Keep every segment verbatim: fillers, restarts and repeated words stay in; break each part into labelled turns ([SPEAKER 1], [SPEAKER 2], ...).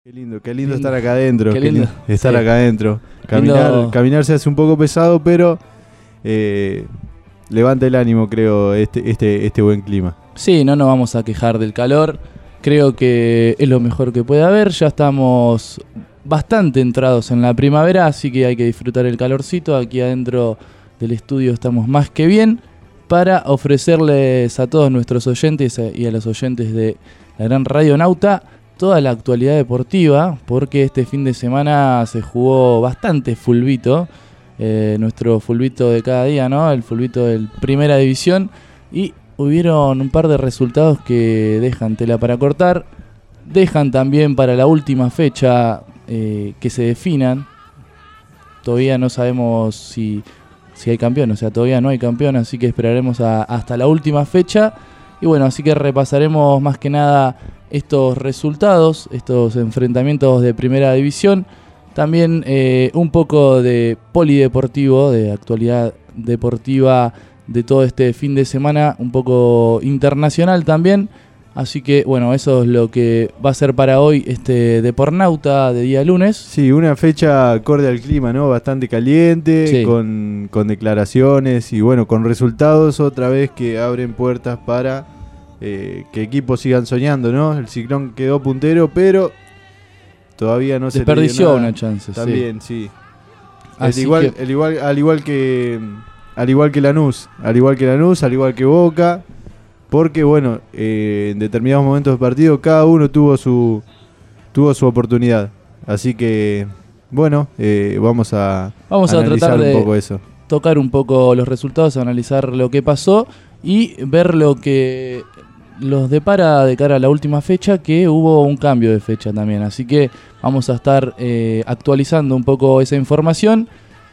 [SPEAKER 1] Qué lindo, qué lindo estar acá adentro.
[SPEAKER 2] Qué lindo,
[SPEAKER 1] qué lindo estar
[SPEAKER 2] sí.
[SPEAKER 1] acá adentro. Caminar,
[SPEAKER 2] Lindo.
[SPEAKER 1] caminar se hace un poco pesado, pero eh, levanta el ánimo, creo, este, este, este buen clima.
[SPEAKER 2] Sí, no nos vamos a quejar del calor. Creo que es lo mejor que puede haber. Ya estamos bastante entrados en la primavera, así que hay que disfrutar el calorcito. Aquí adentro del estudio estamos más que bien para ofrecerles a todos nuestros oyentes y a los oyentes de la Gran Radio Nauta toda la actualidad deportiva, porque este fin de semana se jugó bastante fulbito, eh, nuestro fulbito de cada día, ¿no? El fulbito de Primera División, y hubieron un par de resultados que dejan tela para cortar, dejan también para la última fecha eh, que se definan. Todavía no sabemos si, si hay campeón, o sea, todavía no hay campeón, así que esperaremos a, hasta la última fecha. Y bueno, así que repasaremos más que nada estos resultados, estos enfrentamientos de Primera División. También eh, un poco de polideportivo, de actualidad deportiva de todo este fin de semana, un poco internacional también. Así que bueno, eso es lo que va a ser para hoy este Depornauta de día lunes.
[SPEAKER 1] Sí, una fecha acorde al clima, ¿no? Bastante caliente,
[SPEAKER 2] Sí.
[SPEAKER 1] con, con declaraciones y bueno, con resultados otra vez que abren puertas para eh, que equipos sigan soñando, ¿no? El Ciclón quedó puntero, pero todavía no se le dio
[SPEAKER 2] Desperdició
[SPEAKER 1] nada.
[SPEAKER 2] una chance.
[SPEAKER 1] También, sí.
[SPEAKER 2] Así
[SPEAKER 1] Al igual,
[SPEAKER 2] que-
[SPEAKER 1] el igual, al igual que al igual que Lanús, al igual que Lanús, al igual que Boca, porque bueno, eh, en determinados momentos del partido cada uno tuvo su tuvo su oportunidad. Así que bueno, eh, vamos a
[SPEAKER 2] Vamos a
[SPEAKER 1] analizar
[SPEAKER 2] tratar de
[SPEAKER 1] un poco eso.
[SPEAKER 2] tocar un poco los resultados, analizar lo que pasó y ver lo que los depara de cara a la última fecha, que hubo un cambio de fecha también. Así que vamos a estar eh, actualizando un poco esa información.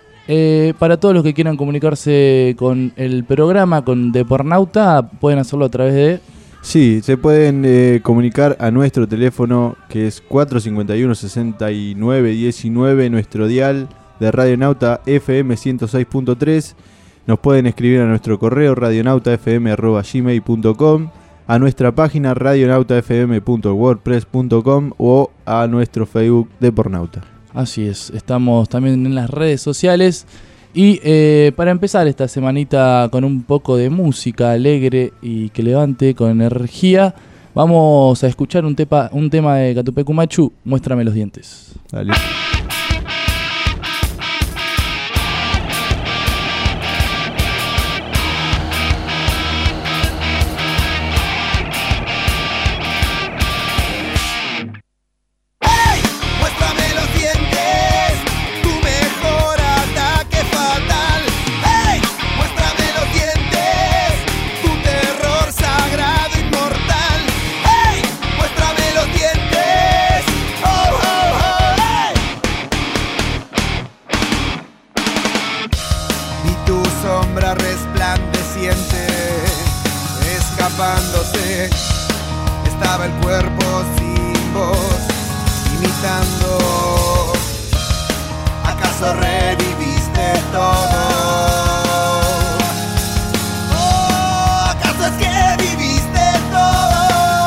[SPEAKER 2] Eh, para todos los que quieran comunicarse con el programa, con Depornauta, pueden hacerlo a través de...
[SPEAKER 1] Sí, se pueden eh, comunicar a nuestro teléfono que es cuatro cinco uno, sesenta y nueve diecinueve, nuestro dial de Radionauta F M ciento seis punto tres. Nos pueden escribir a nuestro correo radionautafm arroba gmail punto com, a nuestra página radionautafm punto wordpress punto com o a nuestro Facebook Depornauta.
[SPEAKER 2] Así es, estamos también en las redes sociales. Y eh, para empezar esta semanita con un poco de música alegre y que levante con energía, vamos a escuchar un, tepa, un tema de Catupecu Machu, Muéstrame los dientes.
[SPEAKER 1] Dale.
[SPEAKER 3] Muéstrame los dientes, tu mejor ataque fatal. ¡Hey! Muéstrame los dientes, tu terror sagrado inmortal. ¡Hey! Muéstrame los dientes. ¡Oh, oh, oh! ¡Hey! Vi tu sombra resplandeciente, escapándose. Estaba el cuerpo sin voz, imitando. ¿Acaso reviviste todo? Oh, ¿acaso es que viviste todo?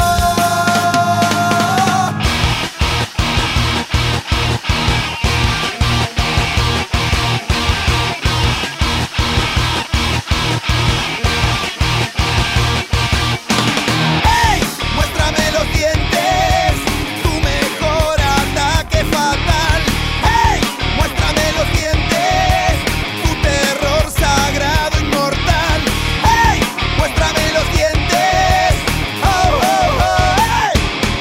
[SPEAKER 3] ¡Hey! Muéstrame los dientes, tu mejor ataque fatal. ¡Hey! Muéstrame los dientes, tu terror sagrado inmortal. ¡Hey! Muéstrame los dientes. ¡Oh, oh, oh! ¡Hey!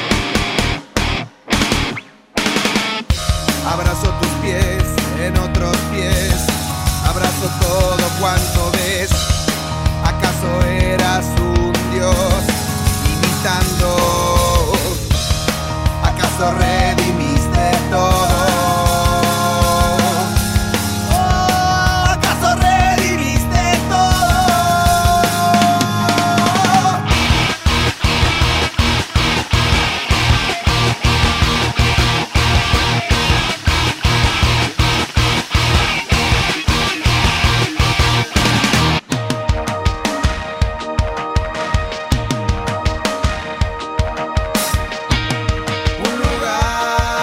[SPEAKER 3] Abrazo tus pies en otros pies, abrazo todo cuanto ves. ¿Acaso eras un dios imitando? ¿Acaso redimiste todo? Oh, ¿acaso redimiste todo? Un lugar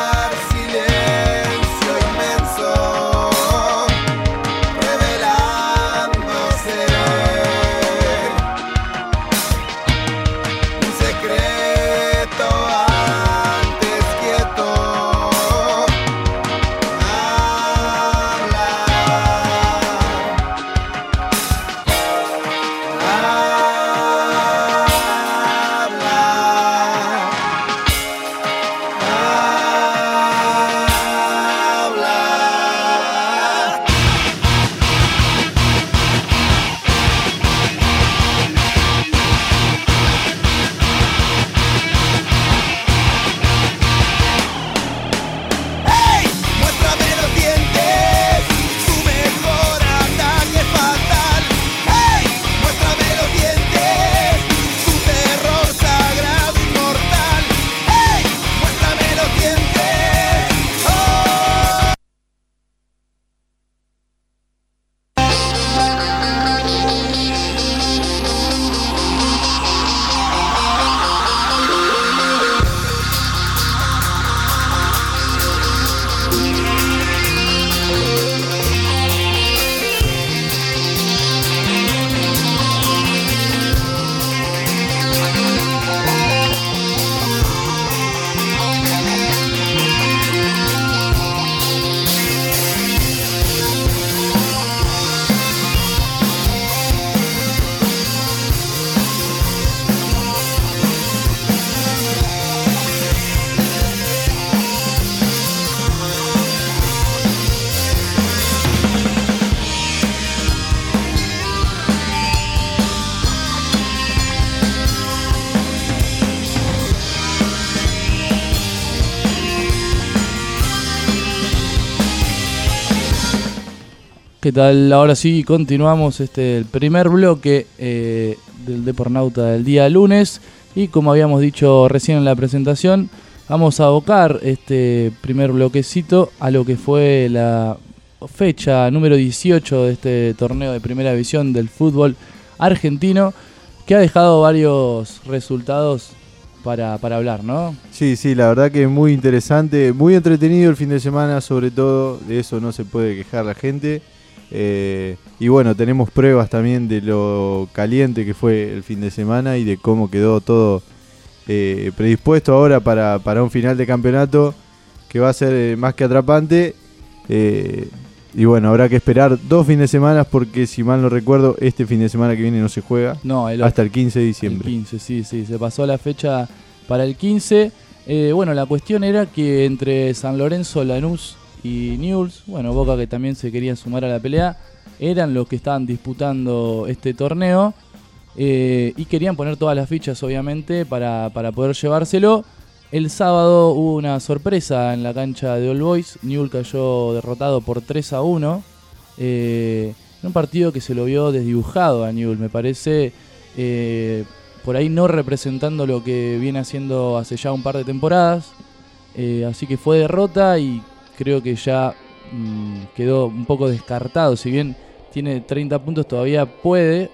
[SPEAKER 2] ¿Qué tal? Ahora sí, continuamos este el primer bloque eh, del Depornauta del día lunes. Y como habíamos dicho recién en la presentación, vamos a abocar este primer bloquecito a lo que fue la fecha número dieciocho de este torneo de primera división del fútbol argentino, que ha dejado varios resultados para, para hablar, ¿no?
[SPEAKER 1] Sí, sí, la verdad que muy interesante, muy entretenido el fin de semana, sobre todo, de eso no se puede quejar la gente. Eh, y bueno, tenemos pruebas también de lo caliente que fue el fin de semana y de cómo quedó todo eh, predispuesto ahora para, para un final de campeonato que va a ser eh, más que atrapante. Eh, y bueno, habrá que esperar dos fines de semana porque, si mal no recuerdo, este fin de semana que viene no se juega
[SPEAKER 2] no, el
[SPEAKER 1] hasta el quince de diciembre.
[SPEAKER 2] El quince, sí, sí, se pasó la fecha para el quince. Eh, bueno, la cuestión era que entre San Lorenzo, Lanús y Newell's, bueno, Boca, que también se querían sumar a la pelea, eran los que estaban disputando este torneo eh, y querían poner todas las fichas, obviamente, para, para poder llevárselo. El sábado hubo una sorpresa en la cancha de All Boys. Newell's cayó derrotado por tres a uno eh, en un partido que se lo vio desdibujado a Newell's, me parece, eh, por ahí no representando lo que viene haciendo hace ya un par de temporadas. Eh, así que fue derrota y creo que ya mmm, quedó un poco descartado. Si bien tiene treinta puntos, todavía puede,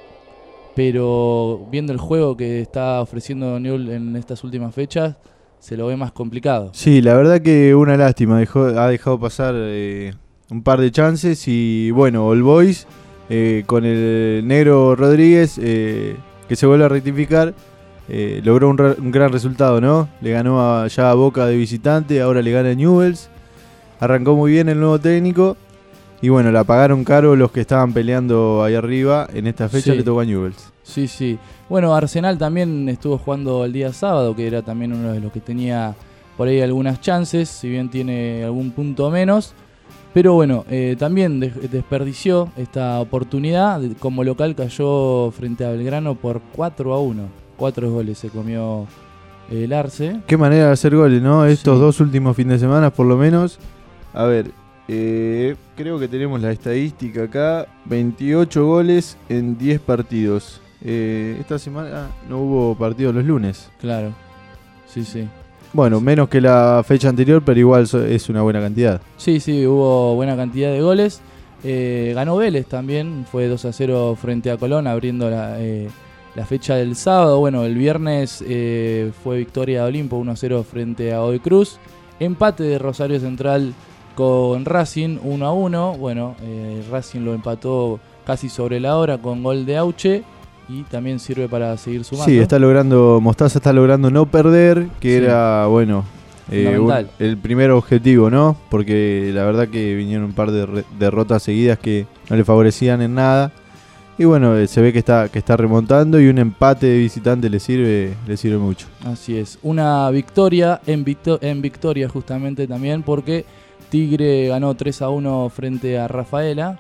[SPEAKER 2] pero viendo el juego que está ofreciendo Newell's en estas últimas fechas, se lo ve más complicado.
[SPEAKER 1] Sí, la verdad que una lástima, dejó, ha dejado pasar eh, un par de chances y bueno, All Boys eh, con el negro Rodríguez eh, que se vuelve a rectificar, eh, logró un, un gran resultado, ¿no? Le ganó a, ya a Boca de visitante, ahora le gana a Newell's, arrancó muy bien el nuevo técnico y bueno, la pagaron caro los que estaban peleando ahí arriba, en esta fecha sí. Le tocó a Newell's.
[SPEAKER 2] Sí, sí. Bueno, Arsenal también estuvo jugando el día sábado, que era también uno de los que tenía por ahí algunas chances, si bien tiene algún punto menos. Pero bueno, eh, también de- desperdició esta oportunidad. Como local cayó frente a Belgrano por cuatro a uno. Cuatro goles se comió el Arce.
[SPEAKER 1] Qué manera de hacer goles, ¿no? Estos
[SPEAKER 2] Sí.
[SPEAKER 1] dos últimos fines de semana, por lo menos. A ver, eh, creo que tenemos la estadística acá. veintiocho goles en diez partidos. Eh, esta semana no hubo partido los lunes.
[SPEAKER 2] Claro, sí, sí.
[SPEAKER 1] Bueno, menos que la fecha anterior, pero igual so- es una buena cantidad.
[SPEAKER 2] Sí, sí, hubo buena cantidad de goles. Eh, ganó Vélez también, fue dos a cero frente a Colón, abriendo la, eh, la fecha del sábado. Bueno, el viernes eh, fue victoria de Olimpo uno a cero frente a Godoy Cruz. Empate de Rosario Central con Racing uno a uno. Bueno, eh, Racing lo empató casi sobre la hora con gol de Auche. Y también sirve para seguir sumando.
[SPEAKER 1] Sí, está logrando, Mostaza está logrando no perder, que sí. era, bueno, eh, un, el primer objetivo, ¿no? Porque la verdad que vinieron un par de re- derrotas seguidas que no le favorecían en nada. Y bueno, eh, se ve que está, que está remontando y un empate de visitante le sirve, le sirve mucho.
[SPEAKER 2] Así es, una victoria en, victo- en victoria justamente también, porque Tigre ganó tres a uno frente a Rafaela.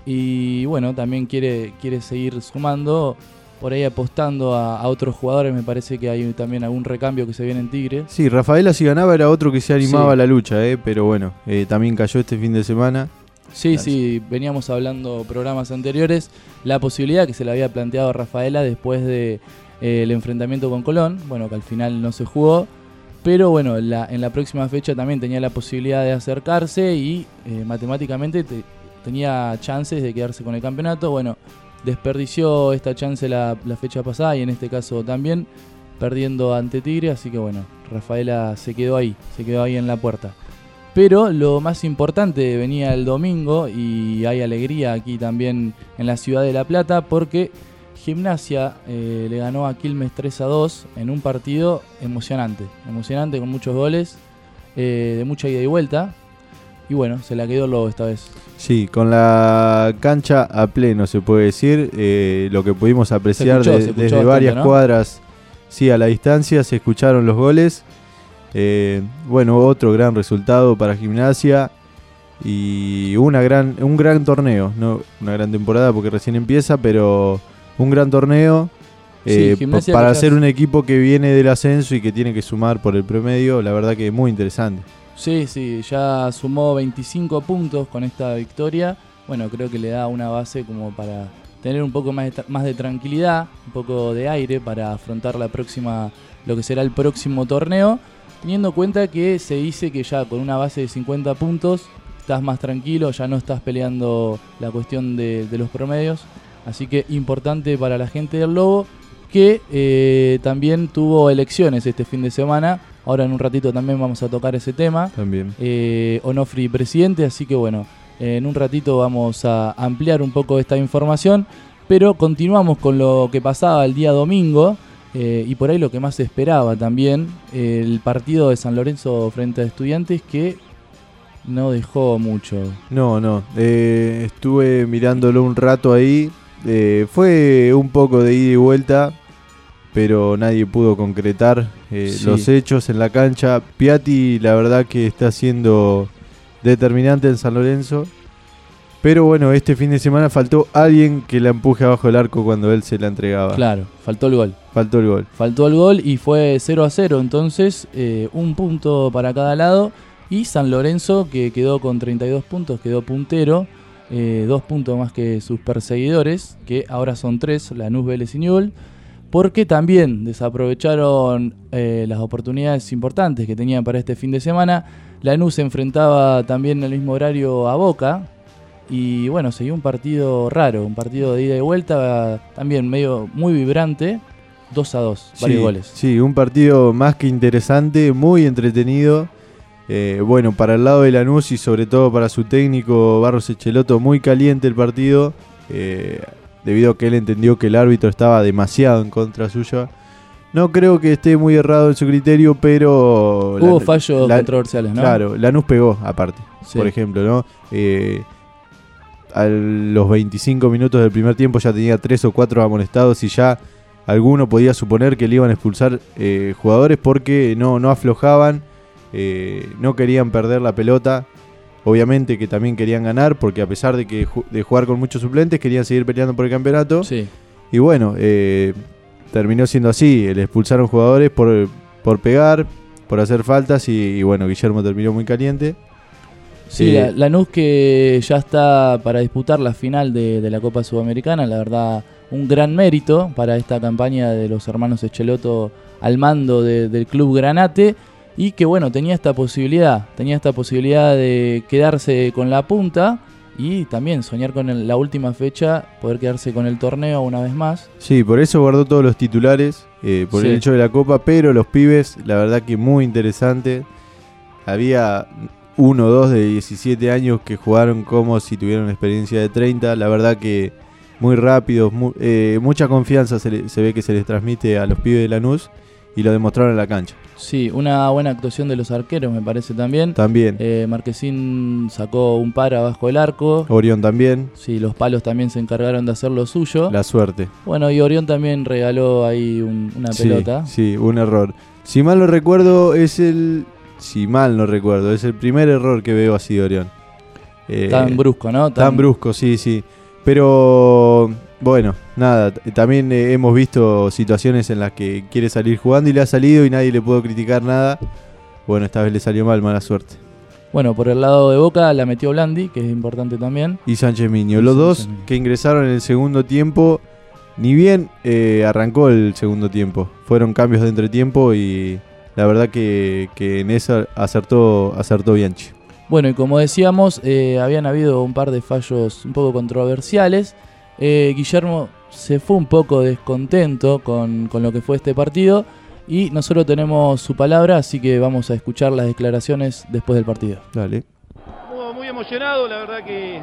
[SPEAKER 2] Y bueno, también quiere, quiere seguir sumando, por ahí apostando a, a otros jugadores. Me parece que hay también algún recambio que se viene en Tigre.
[SPEAKER 1] Sí, Rafaela si ganaba era otro que se animaba
[SPEAKER 2] Sí.
[SPEAKER 1] a la lucha, eh, pero bueno, eh, también cayó este fin de semana.
[SPEAKER 2] Sí,
[SPEAKER 1] Gracias.
[SPEAKER 2] sí, veníamos hablando programas anteriores, la posibilidad que se le había planteado a Rafaela después del de, eh, enfrentamiento con Colón, bueno, que al final no se jugó. Pero bueno, la, en la próxima fecha también tenía la posibilidad de acercarse y eh, matemáticamente te, tenía chances de quedarse con el campeonato. Bueno, desperdició esta chance la, la fecha pasada y en este caso también, perdiendo ante Tigre. Así que bueno, Rafaela se quedó ahí, se quedó ahí en la puerta. Pero lo más importante venía el domingo y hay alegría aquí también en la ciudad de La Plata porque Gimnasia eh, le ganó a Quilmes tres a dos en un partido emocionante, emocionante con muchos goles, eh, de mucha ida y vuelta. Y bueno, se la quedó el Lobo esta vez.
[SPEAKER 1] Sí, con la cancha a pleno se puede decir, eh, lo que pudimos apreciar
[SPEAKER 2] escuchó,
[SPEAKER 1] de,
[SPEAKER 2] se escuchó
[SPEAKER 1] desde
[SPEAKER 2] bastante,
[SPEAKER 1] varias
[SPEAKER 2] ¿no?
[SPEAKER 1] cuadras, sí, a la distancia se escucharon los goles. Eh, bueno, otro gran resultado para Gimnasia y una gran, un gran torneo, no una gran temporada porque recién empieza, pero un gran torneo. Eh,
[SPEAKER 2] Sí, Gimnasia
[SPEAKER 1] para
[SPEAKER 2] quizás-
[SPEAKER 1] ser un equipo que viene del ascenso y que tiene que sumar por el promedio, la verdad que es muy interesante.
[SPEAKER 2] Sí, sí, ya sumó veinticinco puntos con esta victoria bueno, creo que le da una base como para tener un poco más de, más de tranquilidad, un poco de aire para afrontar la próxima, lo que será el próximo torneo, teniendo en cuenta que se dice que ya con una base de cincuenta puntos estás más tranquilo, ya no estás peleando la cuestión de, de los promedios, así que importante para la gente del Lobo, que eh, también tuvo elecciones este fin de semana. Ahora en un ratito también vamos a tocar ese tema.
[SPEAKER 1] También.
[SPEAKER 2] Eh, Onofri presidente, así que bueno, eh, en un ratito vamos a ampliar un poco esta información, pero continuamos con lo que pasaba el día domingo, eh, y por ahí lo que más se esperaba también, eh, el partido de San Lorenzo frente a Estudiantes, que no dejó mucho.
[SPEAKER 1] No, no, eh, estuve mirándolo un rato ahí, eh, fue un poco de ida y vuelta, pero nadie pudo concretar eh,
[SPEAKER 2] Sí.
[SPEAKER 1] los hechos en la cancha. Piatti la verdad que está siendo determinante en San Lorenzo, pero bueno, este fin de semana faltó alguien que la empuje abajo del arco cuando él se la entregaba.
[SPEAKER 2] Claro, faltó el gol.
[SPEAKER 1] Faltó el gol.
[SPEAKER 2] Faltó el gol y fue cero a cero, entonces eh, un punto para cada lado. Y San Lorenzo, que quedó con treinta y dos puntos, quedó puntero, eh, dos puntos más que sus perseguidores, que ahora son tres, Lanús, Vélez y Newell's, porque también desaprovecharon eh, las oportunidades importantes que tenían para este fin de semana. Lanús se enfrentaba también en el mismo horario a Boca, y bueno, seguía un partido raro, un partido de ida y vuelta, también medio muy vibrante, dos a dos, varios
[SPEAKER 1] Sí,
[SPEAKER 2] goles.
[SPEAKER 1] Sí, un partido más que interesante, muy entretenido. Eh, bueno, para el lado de Lanús y sobre todo para su técnico Barros Echeloto, muy caliente el partido, eh, debido a que él entendió que el árbitro estaba demasiado en contra suya. No creo que esté muy errado en su criterio, pero...
[SPEAKER 2] Hubo
[SPEAKER 1] la-
[SPEAKER 2] fallos
[SPEAKER 1] la-
[SPEAKER 2] controversiales, ¿no?
[SPEAKER 1] Claro, Lanús pegó aparte,
[SPEAKER 2] Sí.
[SPEAKER 1] por ejemplo, ¿no? Eh, a los veinticinco minutos del primer tiempo ya tenía tres o cuatro amonestados y ya alguno podía suponer que le iban a expulsar eh, jugadores porque no, no aflojaban, eh, no querían perder la pelota. Obviamente que también querían ganar porque a pesar de que ju- de jugar con muchos suplentes querían seguir peleando por el campeonato.
[SPEAKER 2] Sí.
[SPEAKER 1] Y bueno, eh, terminó siendo así. Le expulsaron jugadores por, por pegar, por hacer faltas y, y bueno, Guillermo terminó muy caliente.
[SPEAKER 2] Sí,
[SPEAKER 1] Eh,
[SPEAKER 2] la- Lanús que ya está para disputar la final de, de la Copa Sudamericana, la verdad un gran mérito para esta campaña de los hermanos Echeloto al mando de- del club Granate, y que bueno, tenía esta posibilidad, tenía esta posibilidad de quedarse con la punta y también soñar con el- la última fecha, poder quedarse con el torneo una vez más.
[SPEAKER 1] Sí, por eso guardó todos los titulares, eh, por
[SPEAKER 2] Sí.
[SPEAKER 1] el hecho de la Copa, pero los pibes, la verdad que muy interesante. Había uno o dos de diecisiete años que jugaron como si tuvieran experiencia de treinta, la verdad que muy rápidos, mu- eh, mucha confianza se, le- se ve que se les transmite a los pibes de Lanús y lo demostraron en la cancha.
[SPEAKER 2] Sí, una buena actuación de los arqueros me parece también.
[SPEAKER 1] También,
[SPEAKER 2] Eh, Marquesín sacó un par abajo del arco.
[SPEAKER 1] Orión también,
[SPEAKER 2] Sí, los palos también se encargaron de hacer lo suyo.
[SPEAKER 1] la suerte.
[SPEAKER 2] Bueno, y Orión también regaló ahí un- una
[SPEAKER 1] Sí,
[SPEAKER 2] pelota.
[SPEAKER 1] sí, un error. Si mal no recuerdo, es el... Si mal no recuerdo, es el primer error que veo así de Orión. Eh,
[SPEAKER 2] Tan brusco, ¿no?
[SPEAKER 1] Tan brusco, sí, sí. Pero bueno, nada, t- también eh, hemos visto situaciones en las que quiere salir jugando y le ha salido y nadie le pudo criticar nada. Bueno, esta vez le salió mal, mala suerte.
[SPEAKER 2] Bueno, por el lado de Boca la metió Blandi, que es importante también.
[SPEAKER 1] Y Sánchez Miño,
[SPEAKER 2] Y
[SPEAKER 1] los
[SPEAKER 2] Sánchez
[SPEAKER 1] dos
[SPEAKER 2] Miño.
[SPEAKER 1] que ingresaron en el segundo tiempo, ni bien eh, arrancó el segundo tiempo. Fueron cambios de entretiempo y la verdad que, que en eso acertó, acertó Bianchi.
[SPEAKER 2] Bueno, y como decíamos, eh, habían habido un par de fallos un poco controversiales. Eh, Guillermo se fue un poco descontento con, con lo que fue este partido y nosotros tenemos su palabra, así que vamos a escuchar las declaraciones después del partido.
[SPEAKER 1] Dale.
[SPEAKER 4] Muy, muy emocionado, la verdad que,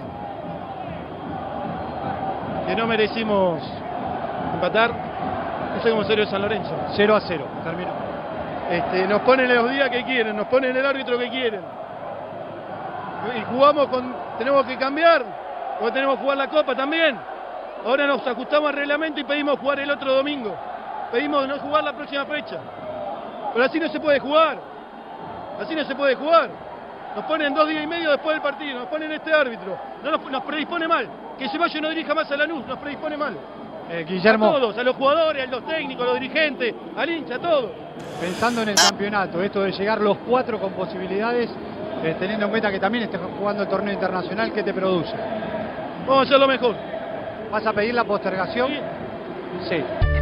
[SPEAKER 4] que no merecimos empatar. No sé cómo serio San Lorenzo.
[SPEAKER 5] cero a cero, terminó.
[SPEAKER 4] Este, nos ponen los días que quieren, nos ponen el árbitro que quieren. Y jugamos con. Tenemos que cambiar, porque tenemos que jugar la Copa también. Ahora nos ajustamos al reglamento y pedimos jugar el otro domingo. Pedimos no jugar la próxima fecha. Pero así no se puede jugar. Así no se puede jugar. Nos ponen dos días y medio después del partido, nos ponen este árbitro. No nos, nos predispone mal. Que Ceballos no dirija más a Lanús, nos predispone mal.
[SPEAKER 5] Eh, Guillermo,
[SPEAKER 4] A todos, a los jugadores, a los técnicos, a los dirigentes, al hincha, a todos.
[SPEAKER 5] pensando en el campeonato, esto de llegar los cuatro con posibilidades, eh, teniendo en cuenta que también estás jugando el torneo internacional, ¿qué te produce?
[SPEAKER 4] Vamos a hacerlo mejor.
[SPEAKER 5] ¿Vas a pedir la postergación? Sí.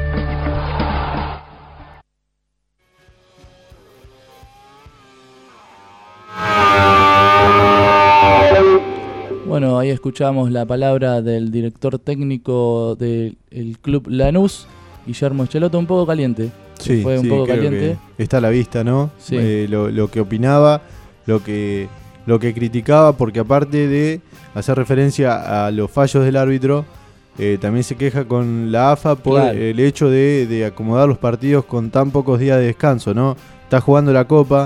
[SPEAKER 2] Bueno, ahí escuchamos la palabra del director técnico del el club Lanús, Guillermo Schelotto, un poco caliente.
[SPEAKER 1] Sí,
[SPEAKER 2] fue un
[SPEAKER 1] sí,
[SPEAKER 2] poco
[SPEAKER 1] creo
[SPEAKER 2] caliente.
[SPEAKER 1] que está a la vista, ¿no?
[SPEAKER 2] Sí.
[SPEAKER 1] Eh, lo, lo que opinaba, lo que, lo que criticaba, porque aparte de hacer referencia a los fallos del árbitro, eh, también se queja con la A F A por
[SPEAKER 2] Claro.
[SPEAKER 1] el hecho de, de acomodar los partidos con tan pocos días de descanso, ¿no? Estás jugando la Copa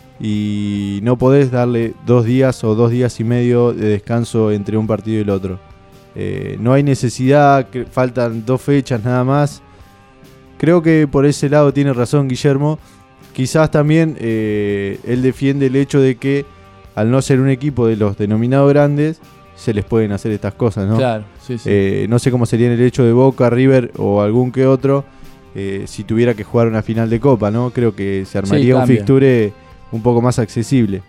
[SPEAKER 1] y no podés darle dos días o dos días y medio de descanso entre un partido y el otro. Eh, no hay necesidad, que faltan dos fechas nada más. Creo que por ese lado tiene razón Guillermo. Quizás también eh, él defiende el hecho de que al no ser un equipo de los denominados grandes, se les pueden hacer estas cosas, ¿no?
[SPEAKER 2] Claro, sí, sí.
[SPEAKER 1] Eh, no sé cómo sería en el hecho de Boca, River o algún que otro, eh, si tuviera que jugar una final de Copa, ¿no? Creo que se armaría
[SPEAKER 2] Sí,
[SPEAKER 1] un
[SPEAKER 2] cambia.
[SPEAKER 1] fixture un poco más accesible.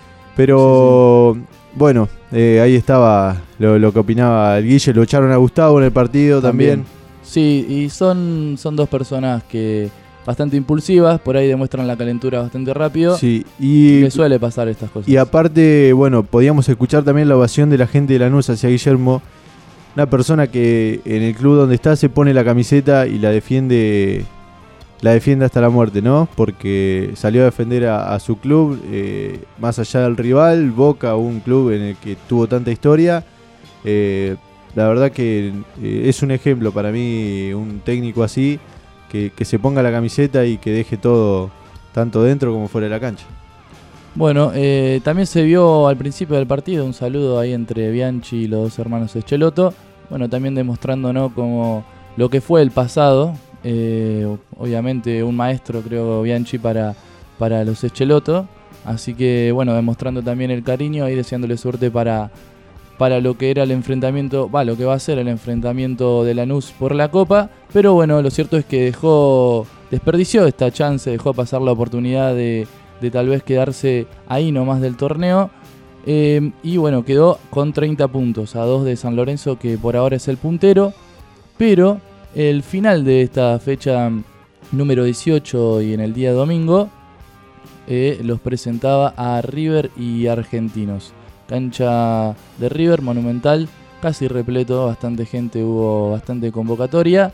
[SPEAKER 1] Pero
[SPEAKER 2] Sí,
[SPEAKER 1] bueno, eh, ahí estaba lo, lo que opinaba el Guille. Lo echaron a Gustavo en el partido también.
[SPEAKER 2] Sí, y son, son dos personas que bastante impulsivas, por ahí demuestran la calentura bastante rápido.
[SPEAKER 1] Sí,
[SPEAKER 2] Y
[SPEAKER 1] y,
[SPEAKER 2] le suele pasar estas cosas.
[SPEAKER 1] y aparte, bueno, podíamos escuchar también la ovación de la gente de Lanús hacia Guillermo. Una persona que en el club donde está se pone la camiseta y la defiende la defiende hasta la muerte, ¿no? Porque salió a defender a, a su club, eh, más allá del rival, Boca, un club en el que tuvo tanta historia. Eh, la verdad que eh, es un ejemplo para mí, un técnico así, que, que se ponga la camiseta y que deje todo, tanto dentro como fuera de la cancha.
[SPEAKER 2] Bueno, eh, también se vio al principio del partido un saludo ahí entre Bianchi y los dos hermanos Schelotto. Bueno, también demostrando, ¿no?, como lo que fue el pasado. Eh, obviamente un maestro, creo, Bianchi para, para los Schelotto. Así que, bueno, demostrando también el cariño y deseándole suerte para, para lo que era el enfrentamiento, va, lo que va a ser el enfrentamiento de Lanús por la Copa. Pero bueno, lo cierto es que dejó, desperdició esta chance, dejó pasar la oportunidad de, de tal vez quedarse ahí nomás del torneo. Eh, y bueno, quedó con treinta puntos, a dos de San Lorenzo, que por ahora es el puntero. Pero el final de esta fecha número dieciocho y en el día domingo eh, los presentaba a River y Argentinos. Cancha de River, monumental, casi repleto, bastante gente, hubo bastante convocatoria.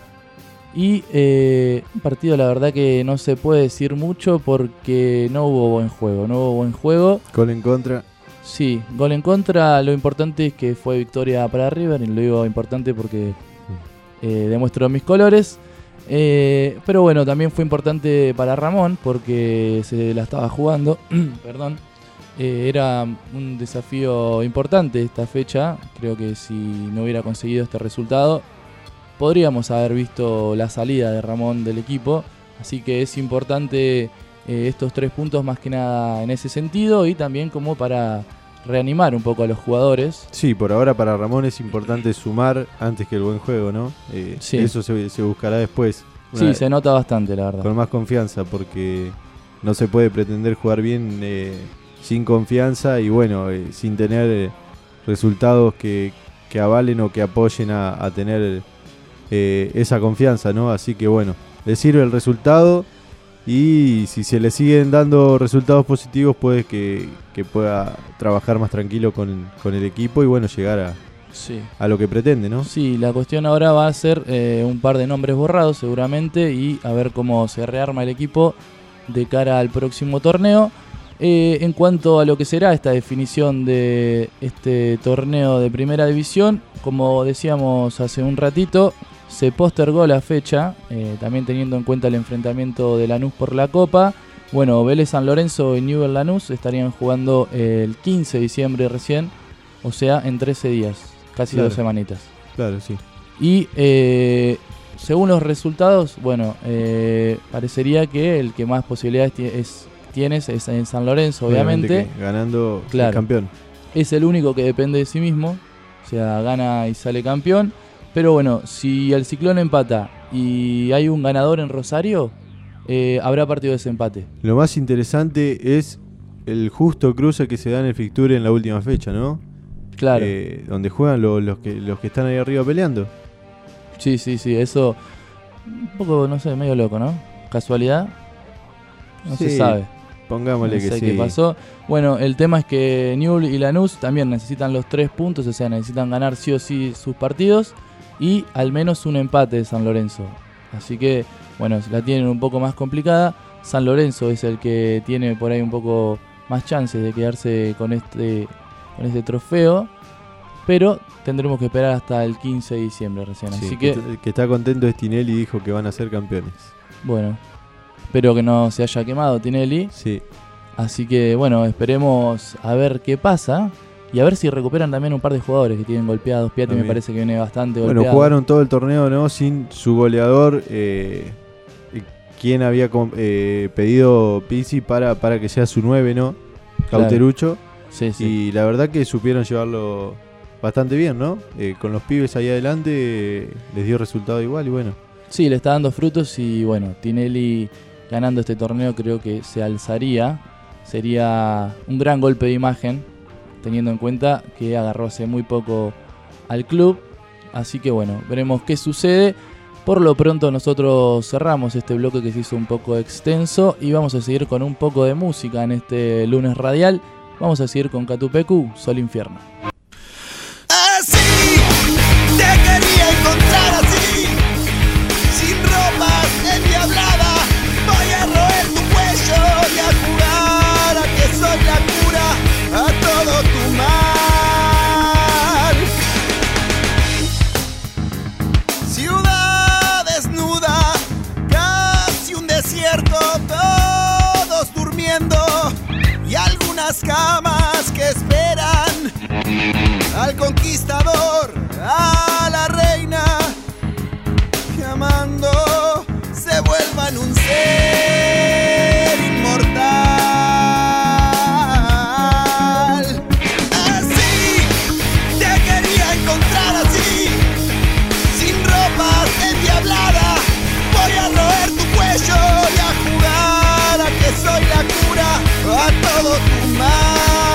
[SPEAKER 2] Y eh, un partido, la verdad, que no se puede decir mucho porque no hubo buen juego, no hubo buen juego.
[SPEAKER 1] Gol en contra.
[SPEAKER 2] Sí, gol en contra. Lo importante es que fue victoria para River, y lo digo importante porque eh, demuestro mis colores. Eh, pero bueno, también fue importante para Ramón porque se la estaba jugando. Perdón. Eh, era un desafío importante esta fecha. Creo que si no hubiera conseguido este resultado, podríamos haber visto la salida de Ramón del equipo. Así que es importante eh, estos tres puntos más que nada en ese sentido, y también como para reanimar un poco a los jugadores.
[SPEAKER 1] Sí, por ahora para Ramón es importante sumar antes que el buen juego, ¿no? Eh,
[SPEAKER 2] Sí.
[SPEAKER 1] Eso se, se buscará después.
[SPEAKER 2] Sí,
[SPEAKER 1] Una-
[SPEAKER 2] se nota bastante, la verdad.
[SPEAKER 1] con más confianza, porque no se puede pretender jugar bien eh, sin confianza y bueno, eh, sin tener eh, resultados que, que avalen o que apoyen a, a tener eh, esa confianza, ¿no? Así que bueno, le sirve el resultado, y si se le siguen dando resultados positivos, puede que, que pueda trabajar más tranquilo con, con el equipo y bueno, llegar a,
[SPEAKER 2] Sí.
[SPEAKER 1] a lo que pretende, ¿no?
[SPEAKER 2] Sí, la cuestión ahora va a ser eh, un par de nombres borrados seguramente, y a ver cómo se rearma el equipo de cara al próximo torneo. Eh, en cuanto a lo que será esta definición de este torneo de primera división, como decíamos hace un ratito, se postergó la fecha, eh, también teniendo en cuenta el enfrentamiento de Lanús por la Copa. Bueno, Vélez San Lorenzo y Newell's Lanús estarían jugando el quince de diciembre recién, o sea, en trece días, casi
[SPEAKER 1] Claro.
[SPEAKER 2] dos semanitas.
[SPEAKER 1] Claro, sí.
[SPEAKER 2] Y eh, según los resultados, bueno, eh, parecería que el que más posibilidades tie- es, tienes es en San Lorenzo, obviamente.
[SPEAKER 1] que ganando el
[SPEAKER 2] Claro.
[SPEAKER 1] campeón.
[SPEAKER 2] Es el único que depende de sí mismo, o sea, gana y sale campeón. Pero bueno, si el Ciclón empata y hay un ganador en Rosario, eh, habrá partido de desempate.
[SPEAKER 1] Lo más interesante es el justo cruce que se da en el fixture en la última fecha, ¿no?
[SPEAKER 2] Claro.
[SPEAKER 1] eh, donde juegan lo- los, que, los que están ahí arriba peleando.
[SPEAKER 2] Sí, sí, sí, eso un poco, no sé, medio loco, ¿no? ¿Casualidad? No
[SPEAKER 1] Sí,
[SPEAKER 2] se sabe.
[SPEAKER 1] Pongámosle
[SPEAKER 2] No
[SPEAKER 1] que
[SPEAKER 2] sé
[SPEAKER 1] sí.
[SPEAKER 2] qué pasó. Bueno, el tema es que Newell's y Lanús también necesitan los tres puntos, o sea, necesitan ganar sí o sí sus partidos y al menos un empate de San Lorenzo. Así que, bueno, la tienen un poco más complicada. San Lorenzo es el que tiene por ahí un poco más chances de quedarse con este, con este trofeo, pero tendremos que esperar hasta el quince de diciembre recién.
[SPEAKER 1] Sí,
[SPEAKER 2] Así
[SPEAKER 1] que,
[SPEAKER 2] que,
[SPEAKER 1] el que está contento es Tinelli, dijo que van a ser campeones.
[SPEAKER 2] bueno, espero que no se haya quemado Tinelli.
[SPEAKER 1] Sí,
[SPEAKER 2] Así que bueno, esperemos a ver qué pasa y a ver si recuperan también un par de jugadores que tienen golpeados. Piatti me
[SPEAKER 1] También.
[SPEAKER 2] parece que viene bastante
[SPEAKER 1] bueno,
[SPEAKER 2] golpeado.
[SPEAKER 1] jugaron todo el torneo, ¿no? Sin su goleador, eh, quien había com- eh, pedido Pizzi para, para que sea su nueve, ¿no?
[SPEAKER 2] Claro.
[SPEAKER 1] Cauterucho.
[SPEAKER 2] Sí, sí.
[SPEAKER 1] Y la verdad que supieron llevarlo bastante bien, ¿no? Eh, con los pibes ahí adelante eh, les dio resultado igual y bueno.
[SPEAKER 2] Sí, le está dando frutos y bueno, Tinelli ganando este torneo creo que se alzaría. Sería un gran golpe de imagen, teniendo en cuenta que agarró hace muy poco al club. Así que bueno, veremos qué sucede. Por lo pronto nosotros cerramos este bloque que se hizo un poco extenso y vamos a seguir con un poco de música en este lunes radial. Vamos a seguir con Catupecu, Sol Infierno.
[SPEAKER 3] Así te quería encontrar así, sin ropa endiablada. Voy a roer tu cuello y a jugar a que soy la cura a todo tu mal. Ciudad desnuda, casi un desierto, todos durmiendo y algunas camas que esperan al conquistador, a la reina, que amando se vuelvan un ser inmortal. Así te quería encontrar así, sin ropa endiablada. Voy a roer tu cuello y a jugar a que soy la cura a todo tu mal.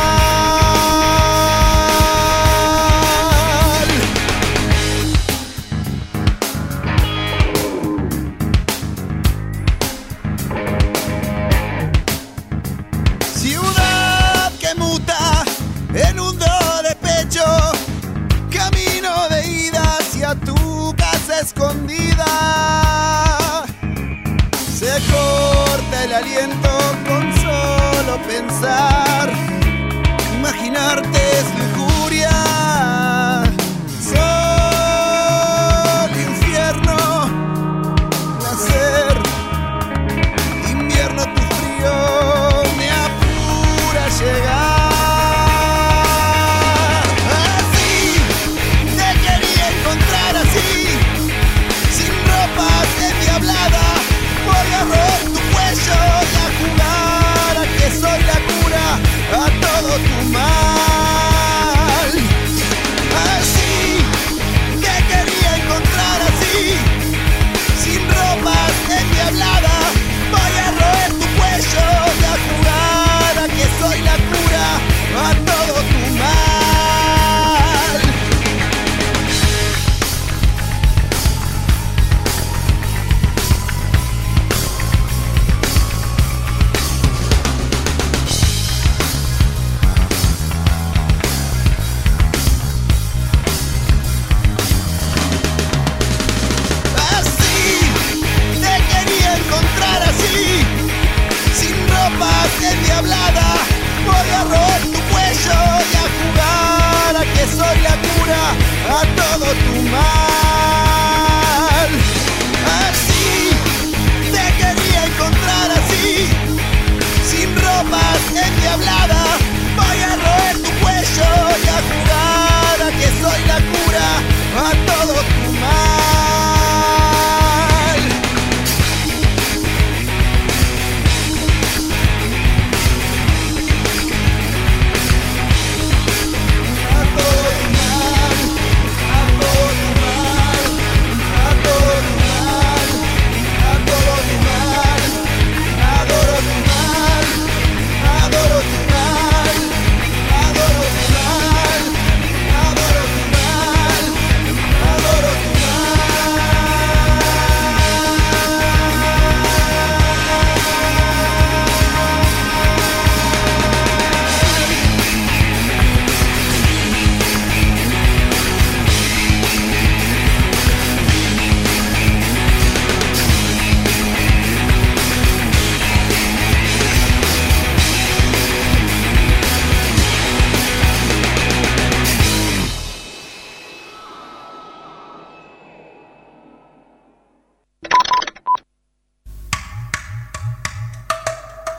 [SPEAKER 3] Ciudad que muta en un do de pecho, camino de ida hacia tu casa escondida. Se corta el aliento con solo pensar, imaginarte es lujuria. Sol, infierno, placer, invierno, tu frío me apura a llegar. Así te quería encontrar así, sin ropa endiablada. Voy a roer tu cuello y a jugar a que soy la cura a todo tu mal.